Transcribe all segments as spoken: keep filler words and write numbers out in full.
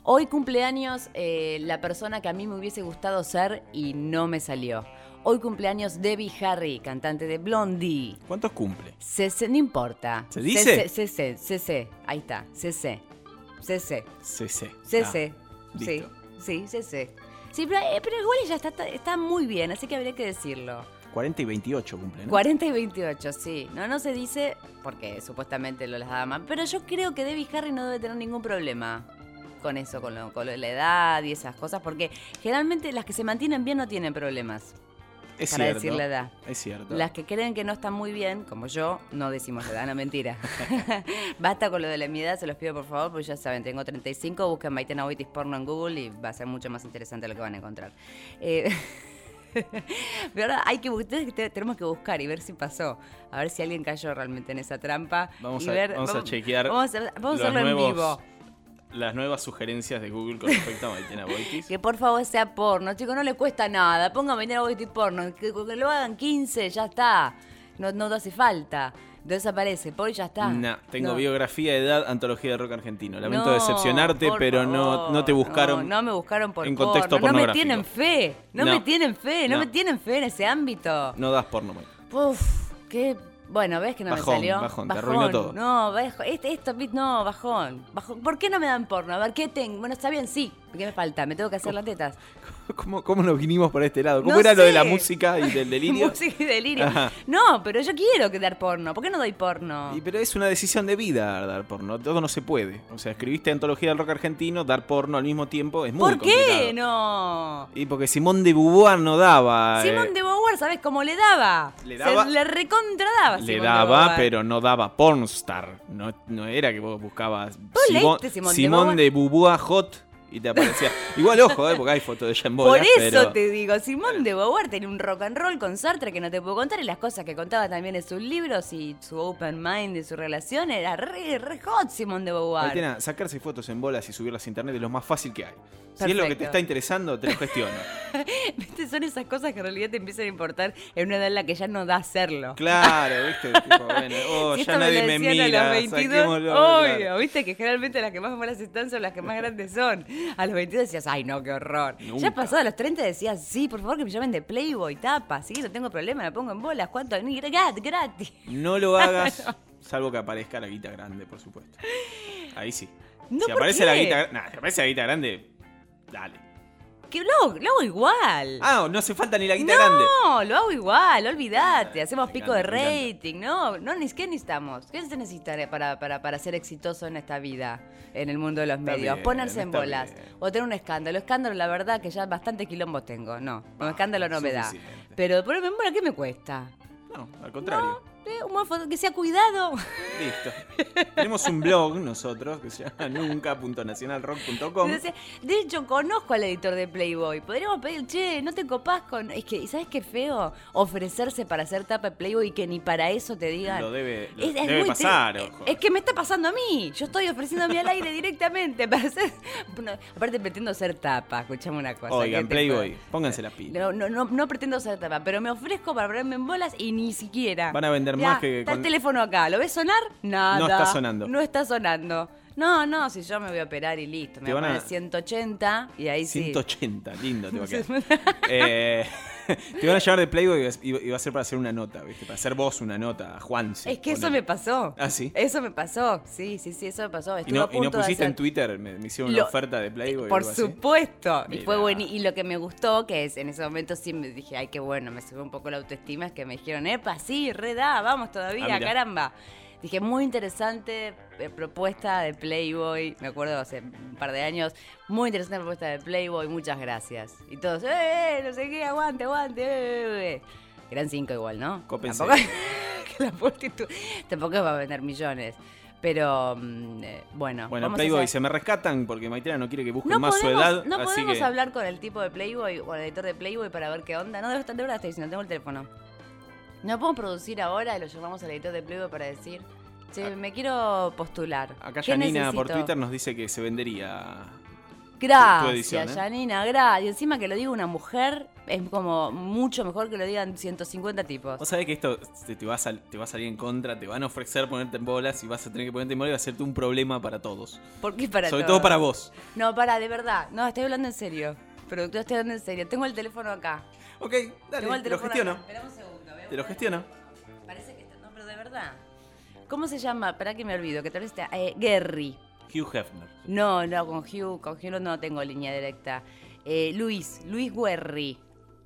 Hoy cumpleaños eh, la persona que a mí me hubiese gustado ser y no me salió. Hoy cumpleaños Debbie Harry, cantante de Blondie. ¿Cuántos cumple? C C, no importa. ¿Se dice? C C, C C, ahí está, C C. C C. C C. C C. Ah, sí, listo. sí, C C. Sí, pero, eh, pero igual ella está, está, está muy bien, así que habría que decirlo. cuarenta y veintiocho cumple, ¿no? cuarenta y veintiocho, sí. No, no se dice porque supuestamente lo las damas. Pero yo creo que Debbie Harry no debe tener ningún problema con eso, con, lo, con lo de la edad y esas cosas, porque generalmente las que se mantienen bien no tienen problemas. Es para cierto, decir la edad. Es cierto. Las que creen que no están muy bien, como yo, no decimos la edad, no, mentira. Basta con lo de la mi edad, se los pido por favor, porque ya saben, tengo treinta y cinco, busquen Maitena Boitis porno en Google y va a ser mucho más interesante lo que van a encontrar. Eh, pero ahora hay que, ustedes tenemos que buscar y ver si pasó, a ver si alguien cayó realmente en esa trampa. Vamos, y a, ver, vamos vamos, a chequear Vamos a, vamos a hacerlo nuevos, en vivo. Las nuevas sugerencias de Google con respecto a Maitena Boitis. Que por favor sea porno, chicos, no le cuesta nada. Pongan Maitena Boitis porno, que, que lo hagan quince, ya está. No, no hace falta. Desaparece, por ya está. No, tengo no. biografía, edad, antología de rock argentino. Lamento No, decepcionarte, pero no, no te buscaron. No, no me buscaron por en porno. contexto No me pornográfico. tienen fe. No, No. me tienen fe. No. No. me tienen fe en ese ámbito. No das porno, Mike. Uf, qué. Bueno, ves que no Bajón, me salió. bajón, te arruinó todo. No, bajo, este, esto, no, bajón, bajón. ¿Por qué no me dan porno? A ver, ¿qué tengo? Bueno, está bien, sí. ¿Qué me falta? ¿Me tengo que hacer las tetas? ¿Cómo, ¿Cómo nos vinimos por este lado? ¿Cómo No era sé. lo de la música y del delirio? Música y delirio. Ajá. No, pero yo quiero que dar porno. ¿Por qué no doy porno? Y, pero es una decisión de vida dar porno. Todo no se puede. O sea, escribiste antología del rock argentino, dar porno al mismo tiempo es muy ¿Por complicado. qué no? Y porque Simón de Beauvoir no daba. Simón eh, de Beauvoir, ¿sabes cómo le daba? Le daba- Se le recontra daba. Le Simón de daba, Beauvoir. pero no daba pornstar. No, no era que vos buscabas Vos Simón, leíste Simón de Simón de Beauvoir hot y te aparecía. Igual, ojo, eh, porque hay fotos de ella en bolas. Por eso pero... te digo, Simón de Beauvoir tenía un rock and roll con Sartre que no te puedo contar, y las cosas que contaba también en sus libros y su open mind de su relación era re, re hot Simón de Beauvoir. Maitena, sacarse fotos en bolas y subirlas a internet es lo más fácil que hay. Si es Perfecto. lo que te está interesando, te lo gestiono. ¿Viste? Son esas cosas que en realidad te empiezan a importar en una edad en la que ya no da hacerlo. Claro, ¿viste? Tipo, bueno, oh, Si ya esto nadie lo me decían a mira. los veintidós, saquémoslo, obvio, claro. viste que generalmente las que más malas están son las que más grandes son. A los veintidós decías, ay no, qué horror. Nunca. Ya pasado a los treinta decías, sí, por favor que me llamen de Playboy, tapa, sí, no tengo problema, me pongo en bolas, ¿cuánto? Ni grat- gratis. No lo hagas, salvo que aparezca la guita grande, por supuesto. Ahí sí. No, si ¿por aparece qué? la guita, nah, si aparece la guita grande, dale. Que lo, lo hago igual. Ah, no hace falta ni la guita grande. No, lo hago igual, olvídate. Hacemos Me pico de encanta, me rating, ¿no? no ni, ¿Qué necesitamos? ¿Qué se necesita para, para, para ser exitoso en esta vida, en el mundo de los Está medios? bien, Ponerse en está bolas bien. o tener un escándalo. Escándalo, la verdad, que ya bastante quilombo tengo. No, un escándalo no me da. suficiente. Pero ponerme en bola, ¿qué me cuesta? No, al contrario. No, eh, un buen foto- que sea cuidado. Listo. Tenemos un blog nosotros que se llama nunca punto nacional rock punto com. De hecho, conozco al editor de Playboy. Podríamos pedir, che, ¿no te copás con...? Es que, ¿sabes qué feo? Ofrecerse para hacer tapa de Playboy y que ni para eso te digan... Lo debe, lo Es- es debe muy pasar, tri- ojo. Es que me está pasando a mí. Yo estoy ofreciéndome al aire directamente para hacer... No, aparte pretendo ser tapa, escuchame una cosa. Oigan, ¿qué te Playboy, puedo- pónganse la pila. No, no, no, no pretendo ser tapa, pero me ofrezco para ponerme en bolas y ni siquiera. Van a vender Mirá, más que Está con- el teléfono acá, ¿lo ves sonar? Nada. No está sonando. No está sonando. No, no, si yo me voy a operar y listo. Me Te voy a van a- poner ciento ochenta y ahí sí. ciento ochenta, lindo te va a quedar. eh, te van a llamar de Playboy y va- y va a ser para hacer una nota, ¿viste? Para hacer vos una nota a Juan. Es que eso me pasó. ¿Ah, sí? Eso me pasó. Sí, sí, sí, eso me pasó. Y Estuve no, a y no punto de pusiste hacer- en Twitter, me, me hicieron Lo- una oferta de Playboy. o Por algo así. supuesto. Y fue Mirá. bueno. Y lo que me gustó, que es en ese momento sí me dije, ay, qué bueno, me subió un poco la autoestima, es que me dijeron, epa, sí, re da, vamos todavía, Ah, mirá. caramba. Dije, muy interesante eh, propuesta de Playboy, me acuerdo hace un par de años, muy interesante propuesta de Playboy, muchas gracias. Y todos, eh, eh, no sé qué, aguante, aguante, eh, eh, eh. Eran cinco igual, ¿no? Cópense. Tampoco, que la multitud, tampoco va a vender millones. Pero, mm, eh, bueno. Bueno, vamos a Playboy, hacer- se me rescatan porque Maitena no quiere que busquen no más podemos, su edad. no así podemos que... hablar con el tipo de Playboy o el editor de Playboy para ver qué onda. No, de verdad, de verdad estoy diciendo, tengo el teléfono. No podemos producir ahora y lo llamamos al editor de Playboy para decir, che, Ah. me quiero postular. Acá ¿Qué Janina por necesito? Twitter nos dice que se vendería. tu Gracias, edición, ¿eh? Janina, gracias. Y encima que lo diga una mujer es como mucho mejor que lo digan ciento cincuenta tipos. Vos sabés que esto te, te, va a sal, te va a salir en contra, te van a ofrecer ponerte en bolas y vas a tener que ponerte en bolas y va a hacerte un problema para todos. ¿Por qué para Sobre todos? todo para vos. No, para, de verdad. No, estoy hablando en serio. Productor, estoy hablando en serio. Tengo el teléfono acá. Ok, dale, Tengo el te lo teléfono gestiono. acá. Espera un segundo. Te lo gestiono. Parece que está... No, pero de verdad. ¿Cómo se llama? Para que me olvido, que tal vez está... Eh, Gary. Hugh Hefner. No, no, con Hugh, con Hugh no tengo línea directa. Eh, Luis, Luis Guerri.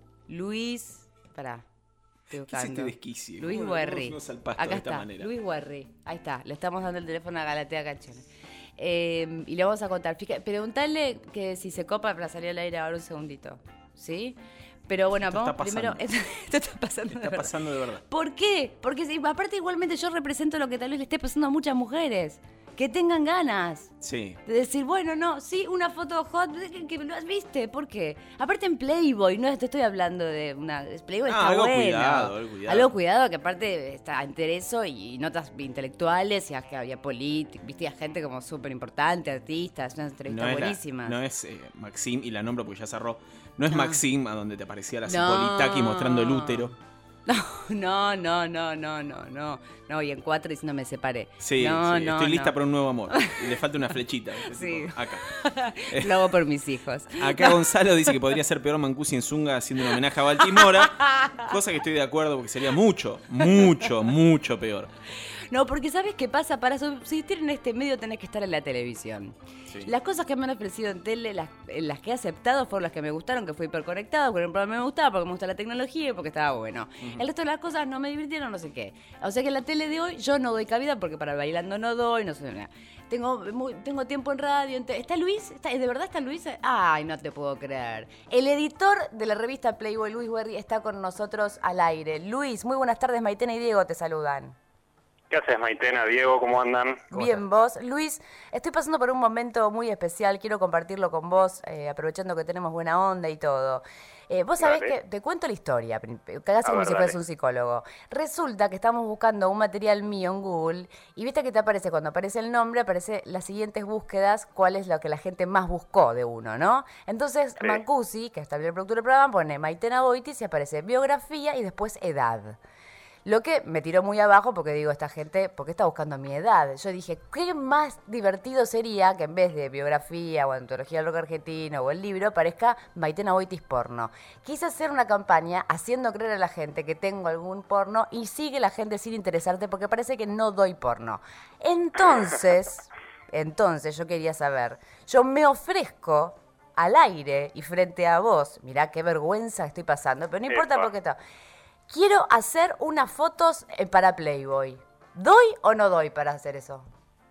Luis... Pará. Estoy ¿Qué es este buscando. desquicie? Luis ¿Cómo Guerri. nos al pasto Acá de esta está, manera? Luis Guerri. Ahí está, le estamos dando el teléfono a Galatea Canciones. Eh, y le vamos a contar. Fíjate, preguntarle que si se copa para salir al aire ahora un segundito. ¿Sí? Pero bueno, Esto vamos está primero. pasando. Esto, esto está pasando de Está verdad. pasando de verdad. ¿Por qué? Porque si- aparte igualmente yo represento lo que tal vez le esté pasando a muchas mujeres. Que tengan ganas Sí. de decir, bueno, no, sí, una foto hot, que, que lo has viste, ¿por qué? Aparte en Playboy, no te estoy hablando de una... Playboy Ah, está algo bueno. cuidado, algo cuidado. Algo cuidado, que aparte está entre eso y notas intelectuales, y que había políticos, viste, había gente como súper importante, artistas, una entrevista No es, la- buenísima. no es eh, Maxim, y la nombro porque ya cerró. No es No. Maxim, a donde te aparecía la No. Cipolitaki mostrando el útero. No, no, no, no, no, no. No, y en cuatro diciendo me separé. Sí, no, sí, no, estoy lista no. para un nuevo amor. Y le falta una flechita. ¿viste? Sí. Tipo, acá. Lo hago por mis hijos. Acá Gonzalo dice que podría ser peor Mancusi en Zunga haciendo un homenaje a Baltimora. Cosa que estoy de acuerdo porque sería mucho, mucho, mucho peor. No, porque ¿sabes qué pasa? Para subsistir en este medio tenés que estar en la televisión. Sí. Las cosas que me han ofrecido en tele, las, las que he aceptado fueron las que me gustaron, que fue hiperconectado, porque el programa me gustaba, porque me gusta la tecnología y porque estaba bueno. Uh-huh. El resto de las cosas no me divirtieron, no sé qué. O sea que en la tele de hoy yo no doy cabida porque para bailando no doy, no sé nada. Tengo, muy, tengo tiempo en radio. ¿Está Luis? ¿Está, ¿De verdad está Luis? Ay, no te puedo creer. El editor de la revista Playboy, Luis Guerri, está con nosotros al aire. Luis, muy buenas tardes. Maitena y Diego te saludan. ¿Qué haces, Maitena, Diego? ¿Cómo andan? ¿Cómo Bien, estás? vos. Luis, estoy pasando por un momento muy especial. Quiero compartirlo con vos, eh, aprovechando que tenemos buena onda y todo. Eh, vos sabés Dale. que, te cuento la historia, casi como ver, si dale. fueras un psicólogo. Resulta que estamos buscando un material mío en Google y viste que te aparece, cuando aparece el nombre, aparece las siguientes búsquedas, cuál es lo que la gente más buscó de uno, ¿no? Entonces, Sí. Mancusi, que está el productor del programa, pone Maitena Boitis y aparece biografía y después edad. Lo que me tiró muy abajo porque digo, esta gente, ¿por qué está buscando mi edad? Yo dije, ¿qué más divertido sería que en vez de biografía o antología del rock argentino o el libro aparezca Maitena Boitis porno? Quise hacer una campaña haciendo creer a la gente que tengo algún porno y sigue la gente sin interesarte porque parece que no doy porno. Entonces, entonces yo quería saber, yo me ofrezco al aire y frente a vos, mirá qué vergüenza estoy pasando, pero no importa Epa. por qué está. Quiero hacer unas fotos eh, para Playboy. ¿Doy o no doy para hacer eso?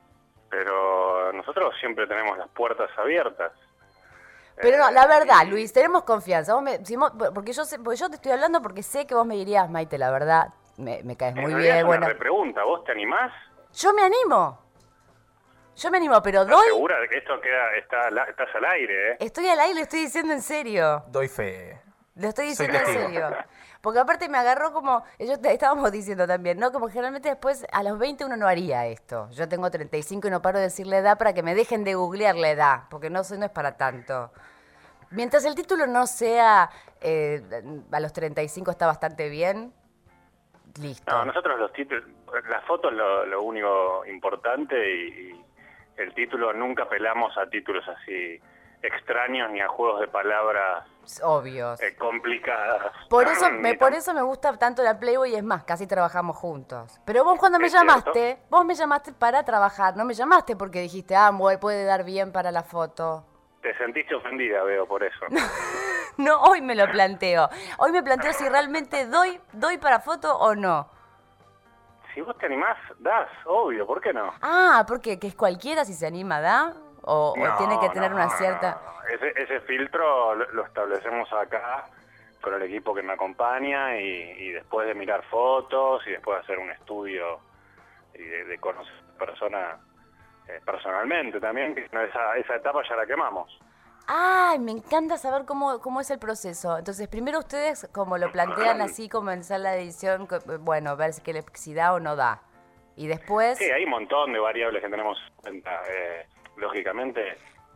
Pero nosotros siempre tenemos las puertas abiertas. Pero no, Eh, la verdad, y- Luis, tenemos confianza. Vos me- si vos- porque, yo sé, porque yo te estoy hablando porque sé que vos me dirías, Maite, la verdad, me, me caes en muy realidad bien. es una Bueno, repregunta. ¿Vos te animás? yo me animo. Yo me animo, pero ¿Estás doy. segura de que esto queda, está, al a- estás al aire, eh? Estoy al aire, lo estoy diciendo en serio. Doy fe. Lo estoy Soy diciendo en testigo. serio. Porque aparte me agarró como, ellos te- estábamos diciendo también, ¿no? Como generalmente después a los veinte uno no haría esto. Yo tengo treinta y cinco y no paro de decir la edad para que me dejen de googlear la edad, porque no, sé- no es para tanto. Mientras el título no sea, eh, a los treinta y cinco está bastante bien, listo. No, nosotros los títulos, la foto es lo, lo único importante y, y el título, nunca apelamos a títulos así extraños ni a juegos de palabras Obvios. eh, complicadas. Por eso, me, Ni por tam- eso me gusta tanto la Playboy y es más, casi trabajamos juntos. Pero vos cuando me Es llamaste, vos me llamaste para trabajar, no me llamaste porque dijiste, ah, bueno, puede dar bien para la foto. Te sentiste ofendida, veo, por eso. No, hoy me lo planteo. Hoy me planteo si realmente doy, doy para foto o no. Si vos te animás, das, obvio, ¿por qué no? Ah, porque que es cualquiera si se anima, ¿da? O, o No, tiene que tener no, una no, cierta... no, no. Ese, ese filtro lo, lo establecemos acá con el equipo que me acompaña y, y después de mirar fotos y después de hacer un estudio y de, de conocer a la persona eh, personalmente también, que esa, esa etapa ya la quemamos. Ay, me encanta saber cómo, cómo es el proceso. Entonces, primero ustedes, como lo plantean así, como en sala de edición, que, bueno, ver si, que le- si da o no da. Y después... Sí, hay un montón de variables que tenemos en cuenta. Eh, lógicamente,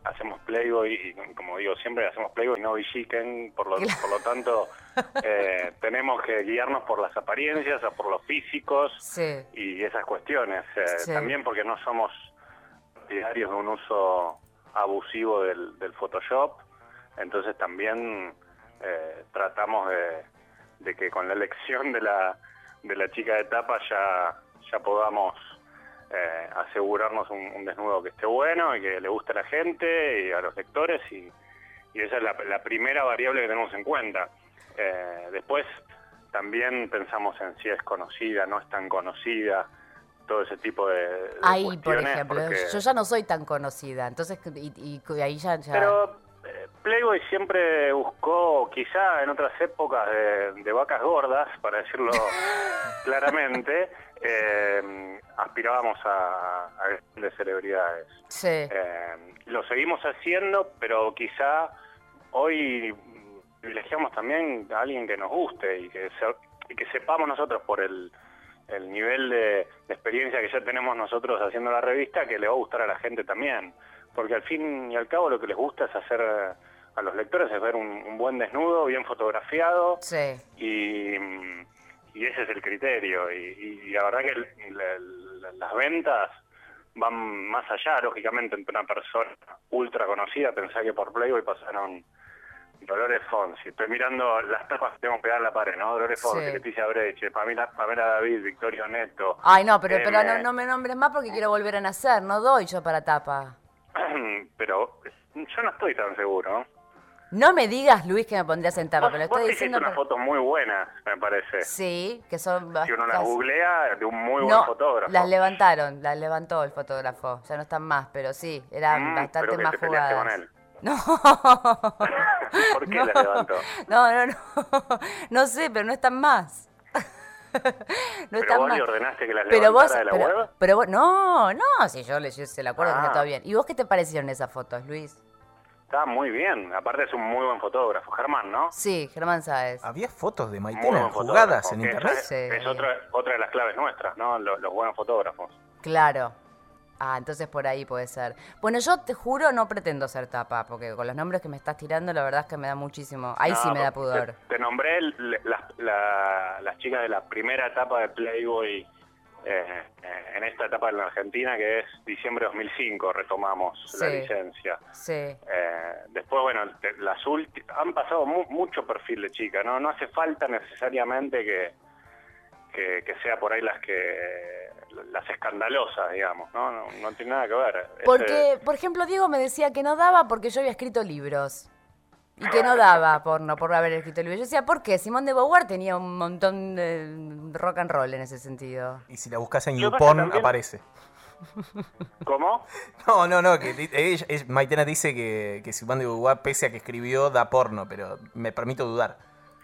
hacemos Playboy y, como digo siempre, hacemos Playboy y no Villiquen, por lo, por lo tanto eh, tenemos que guiarnos por las apariencias o por los físicos sí. y esas cuestiones. Eh, sí. También porque no somos partidarios de un uso abusivo del, del Photoshop, entonces también eh, tratamos de, de que con la elección de la, de la chica de tapa ya, ya podamos Eh, asegurarnos un, un desnudo que esté bueno y que le guste a la gente y a los lectores, y, y esa es la, la primera variable que tenemos en cuenta. Eh, después también pensamos en si es conocida, no es tan conocida, todo ese tipo de, de ahí, cuestiones. por ejemplo, porque... yo ya no soy tan conocida, entonces y, y, y ahí ya... ya... Pero eh, Playboy siempre buscó, quizá en otras épocas de, de vacas gordas, para decirlo claramente, eh, aspirábamos a, a grandes celebridades. Sí. Eh, lo seguimos haciendo, pero quizá hoy privilegiamos también a alguien que nos guste y que, se, y que sepamos nosotros por el, el nivel de, de experiencia que ya tenemos nosotros haciendo la revista, que le va a gustar a la gente también. Porque al fin y al cabo lo que les gusta es hacer a los lectores es ver un, un buen desnudo, bien fotografiado. Sí. Y, y ese es el criterio. Y, y la verdad que el, la, la, las ventas van más allá, lógicamente, entre una persona ultra conocida. Pensá que por Playboy pasaron Dolores Fonsi. Estoy mirando las tapas que tengo pegadas en la pared, ¿no? Dolores Fonsi, Sí. Leticia Breche, Pamela, Pamela David, Victorio Neto. Ay, no, pero, M. pero no, no me nombres más porque quiero volver a nacer, no doy yo para tapa. Pero yo no estoy tan seguro. No me digas, Luis, que me pondrías en tapa, Vos, pero vos estoy te hiciste diciendo... unas por- fotos muy buenas, me parece. Sí, que son... Si uno las casi- googlea, de un muy buen No, fotógrafo. las levantaron, las levantó el fotógrafo, ya no están más, pero sí, eran Mm, bastante pero que más te peleaste jugadas. con él. No. ¿Por qué no. las levantó? No, no, no. No sé, pero no están más. No ¿Pero están vos más. le ordenaste que las Pero levantara vos, de la pero, web? pero vos, no, no, si yo le yo se la acuerdo que Ah. está todo bien. ¿Y vos qué te parecieron esas fotos, Luis? Está muy bien. Aparte es un muy buen fotógrafo. Germán, ¿no? Sí, Germán Sáez. Había fotos de Muy Maitena buen jugadas fotógrafo, en que internet. esa Es, Sí. es otra, otra de las claves nuestras, ¿no? Los, los buenos fotógrafos. Claro. Ah, entonces por ahí puede ser. Bueno, yo te juro no pretendo ser tapa, porque con los nombres que me estás tirando, la verdad es que me da muchísimo. Ahí No, sí me da te- pudor. Te, nombré el- las, la- las chicas de la primera etapa de Playboy eh, eh, en esta etapa en la Argentina, que es diciembre de dos mil cinco, retomamos la Sí. licencia. Sí. Eh, después, bueno, te- las ulti- han pasado mu- mucho perfil de chica, ¿no? No hace falta necesariamente que, que, que sea por ahí las que las escandalosas, digamos, ¿no? No, no tiene nada que ver. Porque, Ese- por ejemplo, Diego me decía que no daba porque yo había escrito libros. Y que no daba porno por haber escrito libros. Yo decía, ¿por qué? Simón de Beauvoir tenía un montón de rock and roll en ese sentido. Y si la buscas en Yo YouPorn, también- aparece. ¿Cómo? No, no, no, que di- ella, es- Maitena dice que, que Simón de Beauvoir, pese a que escribió, da porno, pero me permito dudar.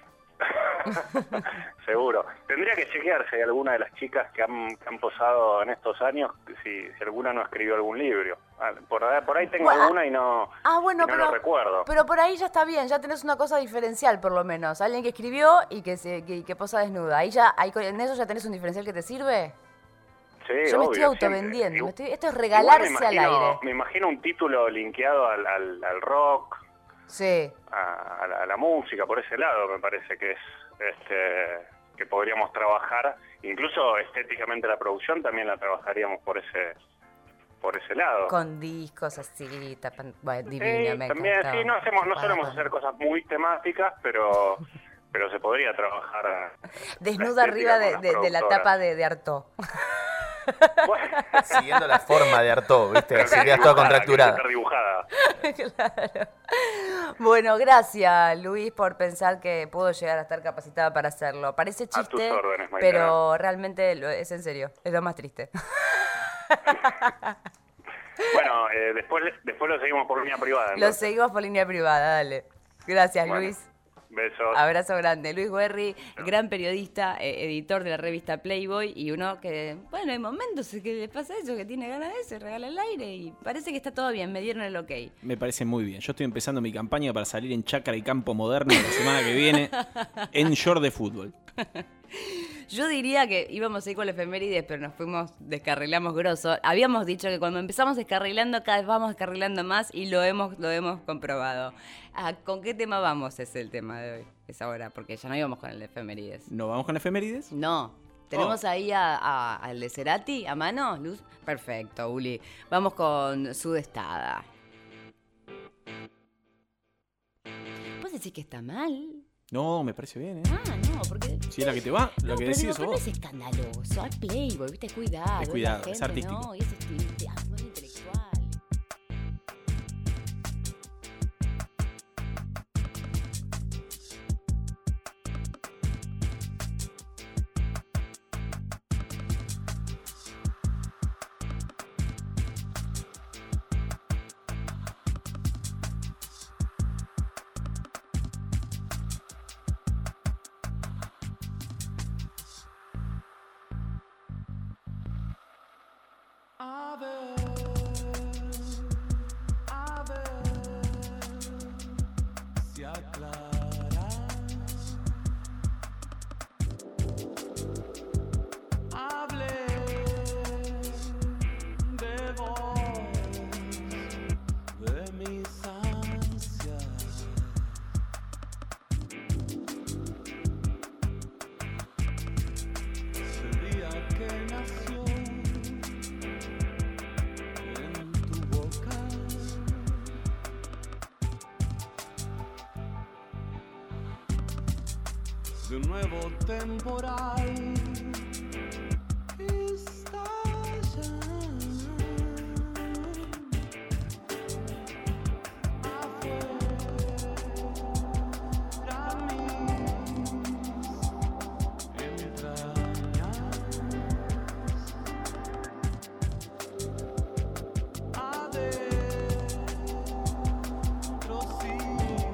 Seguro. Tendría que chequear si hay alguna de las chicas que han, que han posado en estos años, si, si alguna no escribió algún libro. Ah, Por, ahí- por ahí tengo Bueno, alguna y no, Ah, bueno, y no pero, lo recuerdo. pero por ahí ya está bien, ya tenés una cosa diferencial por lo menos. Alguien que escribió y que se que, que posa desnuda. Ahí ya, ahí, en eso ya tenés un diferencial que te sirve. Sí, Yo me obvio, estoy autovendiendo. siempre. me estoy- esto es Igual regalarse me al imagino- aire. Me imagino un título linkeado al, al, al rock, Sí. a, a la, a la música, por ese lado me parece que es este que podríamos trabajar. Incluso estéticamente la producción también la trabajaríamos por ese por ese lado. Con discos así, tapan, bueno, Sí, divina, me también, encantaba. sí, no hacemos, no Tapada solemos con- hacer cosas muy temáticas, pero pero se podría trabajar Desnuda la arriba de, estética con de- las de la productoras. tapa de, de Artaud. Bueno, Siguiendo la forma de Artaud, ¿viste? pero Así que quedas toda dibujada, contracturada. que estar dibujada. Claro. Bueno, gracias Luis por pensar que puedo llegar a estar capacitada para hacerlo. Parece tus chiste, órdenes, Maitena. pero realmente lo- es en serio, es lo más triste. Bueno, eh, después después lo seguimos por línea privada. Lo entonces. seguimos por línea privada, dale. Gracias Bueno, Luis. Besos. Abrazo grande. Luis Guerri, gran periodista, eh, editor de la revista Playboy y uno que, bueno, hay momentos en que le pasa eso, que tiene ganas de eso, se regala el aire y parece que está todo bien, me dieron el ok. Me parece muy bien. Yo estoy empezando mi campaña para salir en Chácara y Campo Moderno la semana que viene en short de fútbol. Yo diría que íbamos a ir con la efemérides, pero nos fuimos, descarrilamos grosso. Habíamos dicho que cuando empezamos descarrilando, cada vez vamos descarrilando más y lo hemos, lo hemos comprobado. Ah, ¿con qué tema vamos? Es el tema de hoy, es ahora, porque ya no íbamos con el de efemérides. ¿No vamos con efemérides? No. ¿Tenemos Oh. ahí a, a, al de Cerati a mano, Luz? Perfecto, Uli. Vamos con Sudestada. ¿Vos decís que está mal? No, me parece bien, ¿eh? Ah, no, porque... Si es la que te va, No, la que pero decís digo, sos pero no vos. es escandaloso, hay Playboy, viste, cuidado. Es cuidado, la es gente, artístico. No, y es estilo, es más intelectual. A ver, a ver si aclara. Hable de vos, de mis ansias. El día que nació en tu boca, de un nuevo temporal estalla afuera mis entrañas. Adentro sigue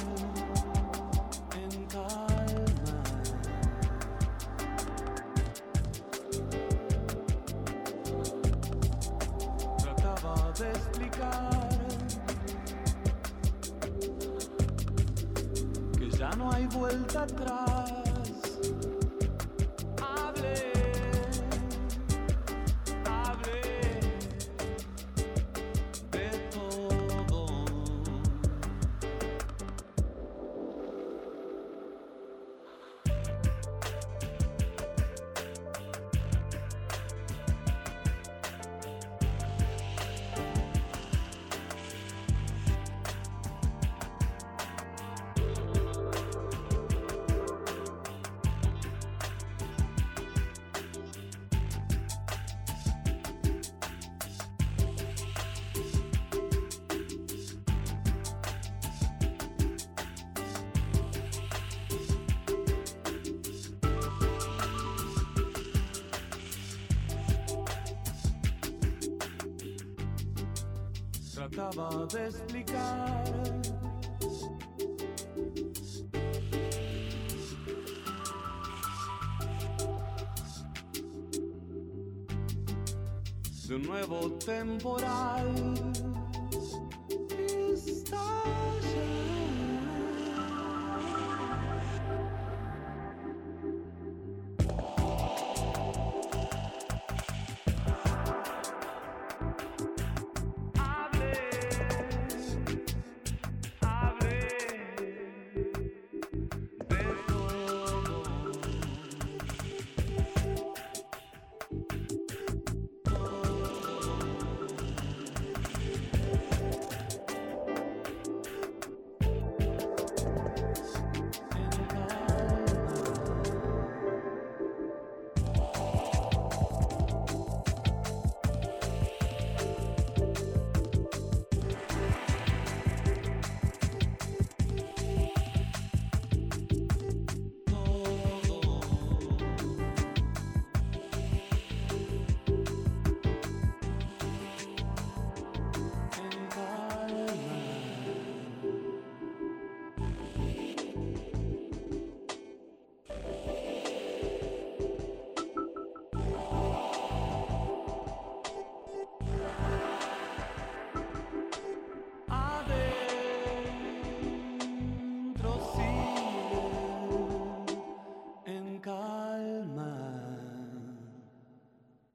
en calma. Trataba de explicar que ya no hay vuelta atrás. Hablé, hablé de todo. Trataba de explicar de un nuevo temporal